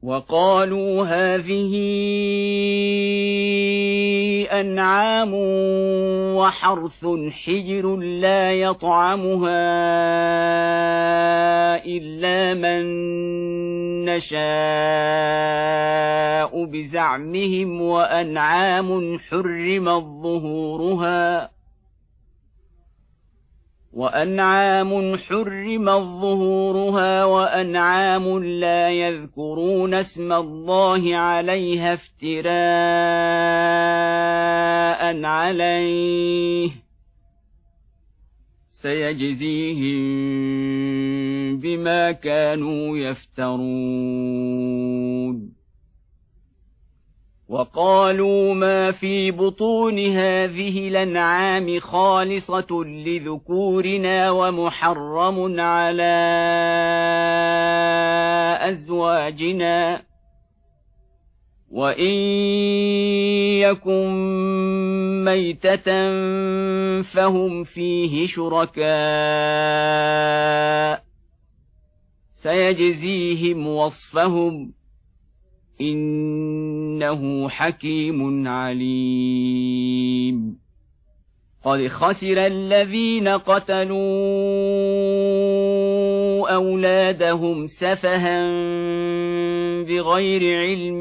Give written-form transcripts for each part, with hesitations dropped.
وقالوا هذه أنعام وحرث حجر لا يطعمها إلا من نشاء بزعمهم وأنعام حرمت ظهورها وأنعام لا يذكرون اسم الله عليها افتراء عليه سيجزيهم بما كانوا يفترون. وقالوا ما في بطون هذه الأنعام خالصة لذكورنا ومحرم على أزواجنا وإن يكن ميتة فهم فيه شركاء سيجزيهم وصفهم إنه حكيم عليم. قد خسر الذين قتلوا أولادهم سفها بغير علم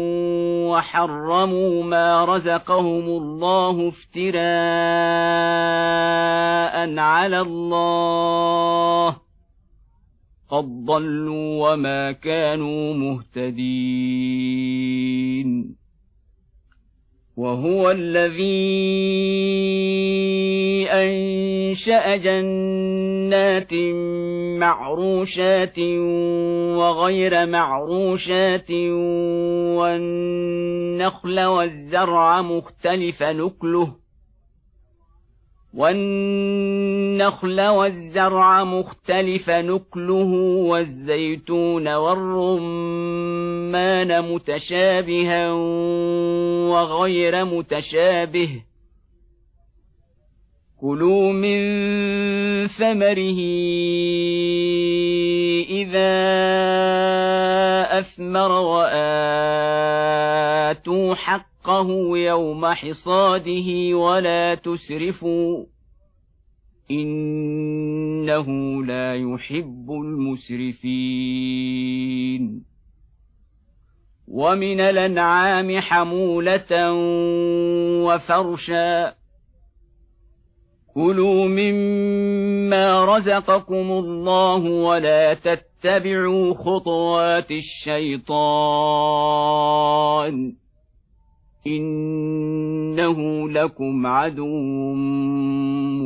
وحرموا ما رزقهم الله افتراء على الله قد ضلوا وما كانوا مهتدين. وهو الذي أنشأ جنات معروشات وغير معروشات والنخل والزرع مختلف نكله والزيتون والرمان متشابها وغير متشابه كلوا من ثمره إذا أثمر وآتوا حقه يوم حصاده ولا تسرفوا إنه لا يحب المسرفين. ومن الأنعام حمولة وفرشا كلوا مما رزقكم الله ولا تتبعوا خطوات الشيطان إنه لكم عدو